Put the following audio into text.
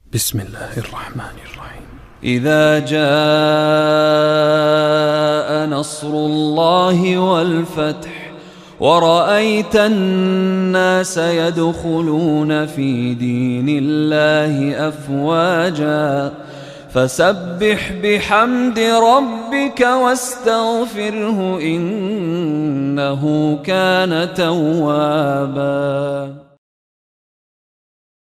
بسم الله الرحمن الرحيم. إذا جاء نصر الله والفتح ورأيت الناس يدخلون في دين الله أفواجا فسبح بحمد ربك واستغفره إنه كان توابا.